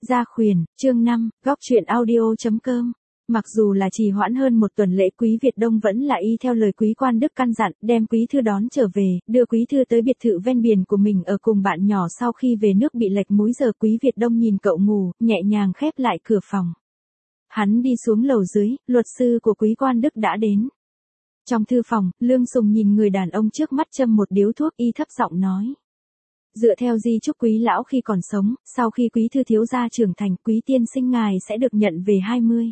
Gia khuyển, chương 5, góc truyện audio.com. Mặc dù là trì hoãn hơn một tuần lễ, Quý Việt Đông vẫn là y theo lời Quý Quan Đức căn dặn, đem Quý Thư đón trở về, đưa Quý Thư tới biệt thự ven biển của mình ở cùng bạn nhỏ. Sau khi về nước bị lệch múi giờ, Quý Việt Đông nhìn cậu ngủ, nhẹ nhàng khép lại cửa phòng. Hắn đi xuống lầu dưới, luật sư của Quý Quan Đức đã đến. Trong thư phòng, Lương Sùng nhìn người đàn ông trước mắt châm một điếu thuốc, y thấp giọng nói. Dựa theo di chúc Quý lão khi còn sống, sau khi Quý Thư thiếu gia trưởng thành, Quý tiên sinh ngài sẽ được nhận về 20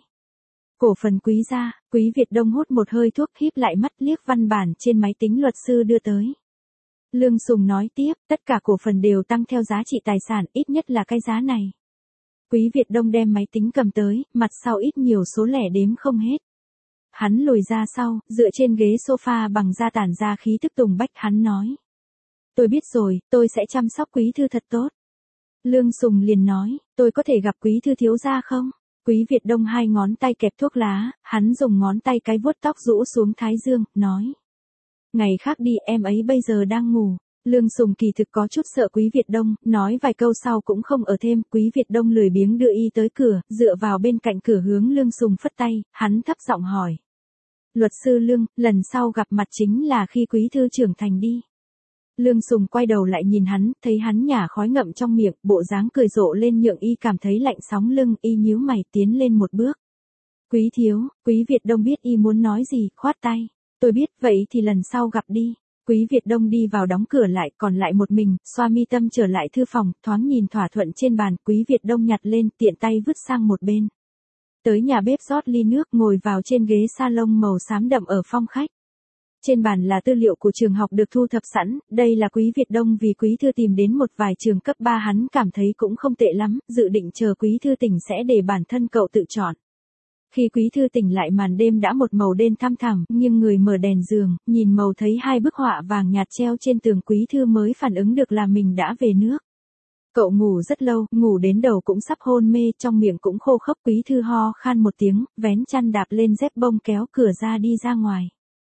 cổ phần Quý gia. Quý Việt Đông hút một hơi thuốc, híp lại mắt liếc văn bản trên máy tính luật sư đưa tới. Lương Sùng nói tiếp, tất cả cổ phần đều tăng theo giá trị tài sản, ít nhất là cái giá này. Quý Việt Đông đem máy tính cầm tới, mặt sau ít nhiều số lẻ đếm không hết. Hắn lùi ra sau, dựa trên ghế sofa bằng da tản ra khí tức tùng bách, hắn nói. Tôi biết rồi, tôi sẽ chăm sóc Quý Thư thật tốt. Lương Sùng liền nói, tôi có thể gặp Quý Thư thiếu gia không? Quý Việt Đông hai ngón tay kẹp thuốc lá, hắn dùng ngón tay cái vuốt tóc rũ xuống thái dương, nói. Ngày khác đi, em ấy bây giờ đang ngủ. Lương Sùng kỳ thực có chút sợ Quý Việt Đông, nói vài câu sau cũng không ở thêm. Quý Việt Đông lười biếng đưa y tới cửa, dựa vào bên cạnh cửa hướng Lương Sùng phất tay, hắn thấp giọng hỏi. Luật sư Lương, lần sau gặp mặt chính là khi Quý Thư trưởng thành đi. Lương Sùng quay đầu lại nhìn hắn, thấy hắn nhả khói ngậm trong miệng, bộ dáng cười rộ lên nhượng y cảm thấy lạnh sóng lưng, y nhíu mày tiến lên một bước. Quý thiếu, Quý Việt Đông biết y muốn nói gì, khoát tay. Tôi biết, vậy thì lần sau gặp đi. Quý Việt Đông đi vào đóng cửa lại, còn lại một mình, xoa mi tâm trở lại thư phòng, thoáng nhìn thỏa thuận trên bàn, Quý Việt Đông nhặt lên, tiện tay vứt sang một bên. Tới nhà bếp rót ly nước, ngồi vào trên ghế salon màu xám đậm ở phòng khách. Trên bàn là tư liệu của trường học được thu thập sẵn, đây là Quý Việt Đông vì Quý Thư tìm đến một vài trường cấp 3 hắn cảm thấy cũng không tệ lắm, dự định chờ Quý Thư tỉnh sẽ để bản thân cậu tự chọn. Khi Quý Thư tỉnh lại, màn đêm đã một màu đen thăm thẳm, nhưng người mở đèn giường, nhìn màu thấy hai bức họa vàng nhạt treo trên tường, Quý Thư mới phản ứng được là mình đã về nước. Cậu ngủ rất lâu, ngủ đến đầu cũng sắp hôn mê, trong miệng cũng khô khốc. Quý Thư ho khan một tiếng, vén chăn đạp lên dép bông kéo cửa ra đi ra ngoài.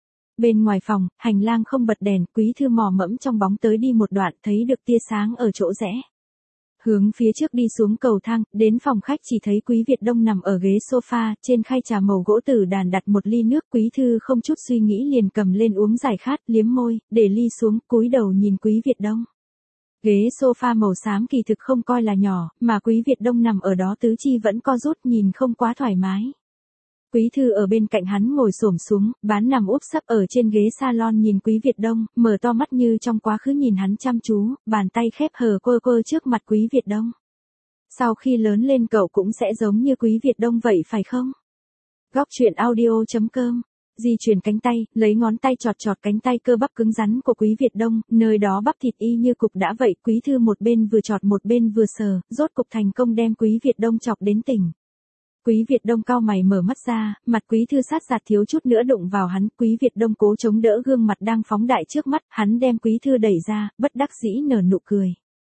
Bên ngoài phòng, hành lang không bật đèn, Quý Thư mò mẫm trong bóng tới đi một đoạn, thấy được tia sáng ở chỗ rẽ. Hướng phía trước đi xuống cầu thang, đến phòng khách chỉ thấy Quý Việt Đông nằm ở ghế sofa, trên khay trà màu gỗ tử đàn đặt một ly nước. Quý Thư không chút suy nghĩ liền cầm lên uống giải khát, liếm môi, để ly xuống, cúi đầu nhìn Quý Việt Đông. Ghế sofa màu xám kỳ thực không coi là nhỏ, mà Quý Việt Đông nằm ở đó tứ chi vẫn co rút, nhìn không quá thoải mái. Quý Thư ở bên cạnh hắn ngồi xổm xuống, bán nằm úp sấp ở trên ghế salon nhìn Quý Việt Đông, mở to mắt như trong quá khứ nhìn hắn chăm chú, bàn tay khép hờ quơ quơ trước mặt Quý Việt Đông. Sau khi lớn lên cậu cũng sẽ giống như Quý Việt Đông vậy phải không? Góc truyện audio.com. Di chuyển cánh tay, lấy ngón tay chọt chọt cánh tay cơ bắp cứng rắn của Quý Việt Đông, nơi đó bắp thịt y như cục đã vậy. Quý Thư một bên vừa chọt một bên vừa sờ, rốt cục thành công đem Quý Việt Đông chọc đến tỉnh. Quý Việt Đông cau mày mở mắt ra, mặt Quý Thư sát sạt thiếu chút nữa đụng vào hắn. Quý Việt Đông cố chống đỡ gương mặt đang phóng đại trước mắt, hắn đem Quý Thư đẩy ra, bất đắc dĩ nở nụ cười.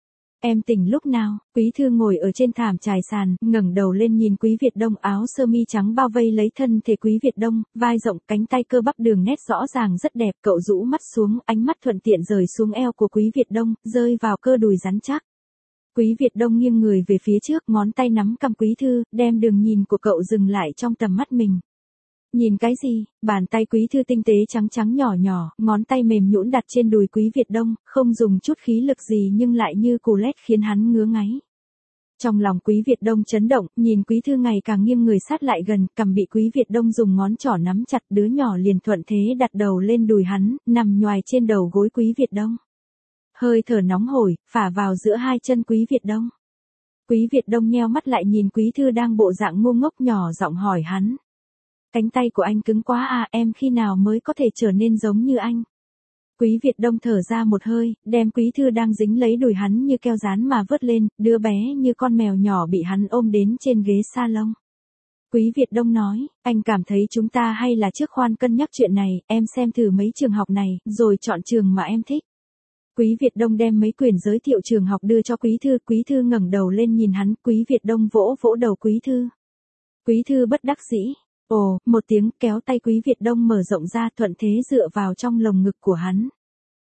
Em tỉnh lúc nào? Quý Thư ngồi ở trên thảm trải sàn, ngẩng đầu lên nhìn Quý Việt Đông, áo sơ mi trắng bao vây lấy thân thể Quý Việt Đông, vai rộng, cánh tay cơ bắp đường nét rõ ràng rất đẹp. Cậu rũ mắt xuống, ánh mắt thuận tiện rời xuống eo của Quý Việt Đông, rơi vào cơ đùi rắn chắc. Quý Việt Đông nghiêng người về phía trước, ngón tay nắm cằm Quý Thư, đem đường nhìn của cậu dừng lại trong tầm mắt mình. Nhìn cái gì? Bàn tay Quý Thư tinh tế trắng trắng nhỏ nhỏ, ngón tay mềm nhũn đặt trên đùi Quý Việt Đông, không dùng chút khí lực gì nhưng lại như cù lét khiến hắn ngứa ngáy. Trong lòng Quý Việt Đông chấn động, nhìn Quý Thư ngày càng nghiêng người sát lại gần, cằm bị Quý Việt Đông dùng ngón trỏ nắm chặt, đứa nhỏ liền thuận thế đặt đầu lên đùi hắn, nằm nhoài trên đầu gối Quý Việt Đông. Hơi thở nóng hổi, phả vào giữa hai chân Quý Việt Đông. Quý Việt Đông nheo mắt lại nhìn Quý Thư đang bộ dạng ngu ngốc, nhỏ giọng hỏi hắn. Cánh tay của anh cứng quá à, em khi nào mới có thể trở nên giống như anh? Quý Việt Đông thở ra một hơi, đem Quý Thư đang dính lấy đùi hắn như keo dán mà vớt lên, đứa bé như con mèo nhỏ bị hắn ôm đến trên ghế salon. Quý Việt Đông nói, anh cảm thấy chúng ta hay là trước khoan cân nhắc chuyện này, em xem thử mấy trường học này, rồi chọn trường mà em thích. Quý Việt Đông đem mấy quyển giới thiệu trường học đưa cho Quý Thư, Quý Thư ngẩng đầu lên nhìn hắn, Quý Việt Đông vỗ vỗ đầu Quý Thư. Quý Thư bất đắc dĩ, ồ, một tiếng, kéo tay Quý Việt Đông mở rộng ra, thuận thế dựa vào trong lồng ngực của hắn.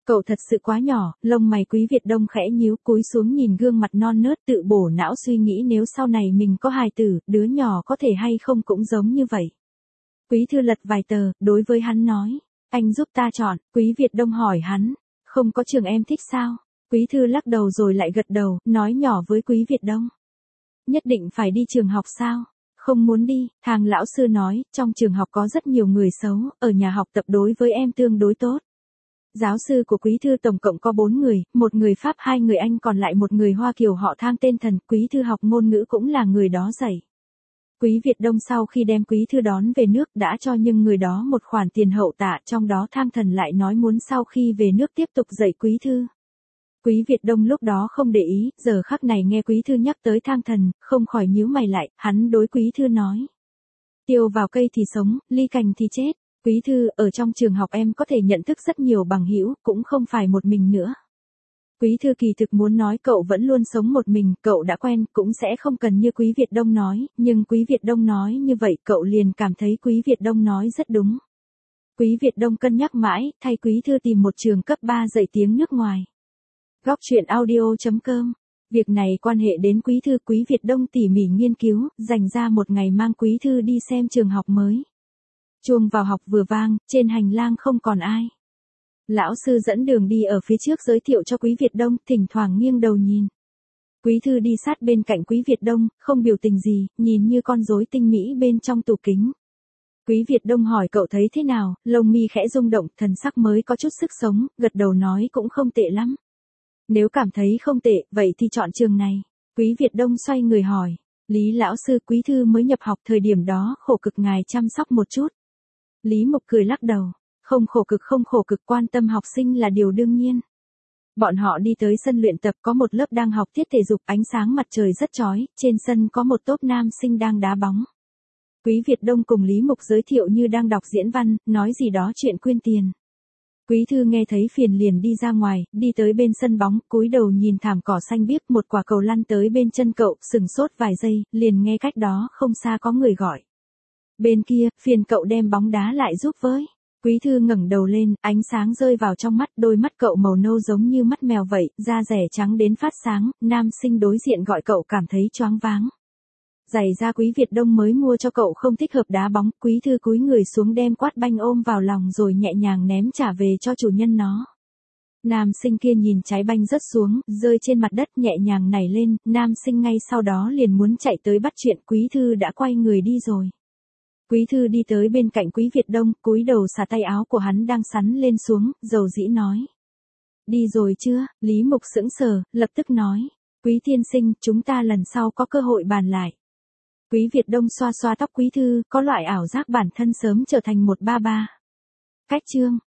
Cậu thật sự quá nhỏ, lông mày Quý Việt Đông khẽ nhíu cúi xuống nhìn gương mặt non nớt tự bổ não suy nghĩ nếu sau này mình có hài tử, đứa nhỏ có thể hay không cũng giống như vậy. Quý Thư lật vài tờ, đối với hắn nói, anh giúp ta chọn, Quý Việt Đông hỏi hắn, không có trường em thích sao? Quý Thư lắc đầu rồi lại gật đầu, nói nhỏ với Quý Việt Đông. Nhất định phải đi trường học sao? Không muốn đi, Thang lão sư nói, trong trường học có rất nhiều người xấu, ở nhà học tập đối với em tương đối tốt. Giáo sư của Quý Thư tổng cộng có 4 người, một người Pháp 2 người Anh còn lại một người Hoa Kiều họ Thang tên Thần, Quý Thư học ngôn ngữ cũng là người đó dạy. Quý Việt Đông sau khi đem Quý Thư đón về nước đã cho nhưng người đó một khoản tiền hậu tạ, trong đó Thang Thần lại nói muốn sau khi về nước tiếp tục dạy Quý Thư. Quý Việt Đông lúc đó không để ý, giờ khắc này nghe Quý Thư nhắc tới Thang Thần, không khỏi nhíu mày lại, hắn đối Quý Thư nói. Tiêu vào cây thì sống, ly cành thì chết. Quý Thư, ở trong trường học em có thể nhận thức rất nhiều bằng hữu, cũng không phải một mình nữa. Quý Thư kỳ thực muốn nói cậu vẫn luôn sống một mình, cậu đã quen, cũng sẽ không cần như Quý Việt Đông nói, nhưng Quý Việt Đông nói như vậy cậu liền cảm thấy Quý Việt Đông nói rất đúng. Quý Việt Đông cân nhắc mãi, thay Quý Thư tìm một trường cấp 3 dạy tiếng nước ngoài. Góc truyện audio.com. Việc này quan hệ đến Quý Thư, Quý Việt Đông tỉ mỉ nghiên cứu, dành ra một ngày mang Quý Thư đi xem trường học mới. Chuông vào học vừa vang, trên hành lang không còn ai. Lão sư dẫn đường đi ở phía trước giới thiệu cho Quý Việt Đông, thỉnh thoảng nghiêng đầu nhìn. Quý Thư đi sát bên cạnh Quý Việt Đông, không biểu tình gì, nhìn như con rối tinh mỹ bên trong tủ kính. Quý Việt Đông hỏi cậu thấy thế nào, lông mi khẽ rung động, thần sắc mới có chút sức sống, gật đầu nói cũng không tệ lắm. Nếu cảm thấy không tệ, vậy thì chọn trường này. Quý Việt Đông xoay người hỏi. Lý lão sư, Quý Thư mới nhập học thời điểm đó khổ cực ngài chăm sóc một chút. Lý Mục cười lắc đầu. Không khổ cực, quan tâm học sinh là điều đương nhiên. Bọn họ đi tới sân luyện tập, có một lớp đang học tiết thể dục, ánh sáng mặt trời rất chói, trên sân có một tốp nam sinh đang đá bóng. Quý Việt Đông cùng Lý Mục giới thiệu như đang đọc diễn văn, nói gì đó chuyện quyên tiền. Quý Thư nghe thấy phiền liền đi ra ngoài, đi tới bên sân bóng, cúi đầu nhìn thảm cỏ xanh biếc, một quả cầu lăn tới bên chân cậu, sừng sốt vài giây, liền nghe cách đó không xa có người gọi. Bên kia, phiền cậu đem bóng đá lại giúp với. Quý Thư ngẩng đầu lên, ánh sáng rơi vào trong mắt, đôi mắt cậu màu nâu giống như mắt mèo vậy, da rẻ trắng đến phát sáng, nam sinh đối diện gọi cậu cảm thấy choáng váng. Giày da Quý Việt Đông mới mua cho cậu không thích hợp đá bóng, Quý Thư cúi người xuống đem quát banh ôm vào lòng rồi nhẹ nhàng ném trả về cho chủ nhân nó. Nam sinh kia nhìn trái banh rớt xuống, rơi trên mặt đất nhẹ nhàng nảy lên, nam sinh ngay sau đó liền muốn chạy tới bắt chuyện, Quý Thư đã quay người đi rồi. Quý Thư đi tới bên cạnh Quý Việt Đông, cúi đầu xả tay áo của hắn đang sắn lên xuống, dầu dĩ nói. Đi rồi chưa? Lý Mục sững sờ, lập tức nói. Quý tiên sinh, chúng ta lần sau có cơ hội bàn lại. Quý Việt Đông xoa xoa tóc Quý Thư, có loại ảo giác bản thân sớm trở thành một ba ba. Cách chương.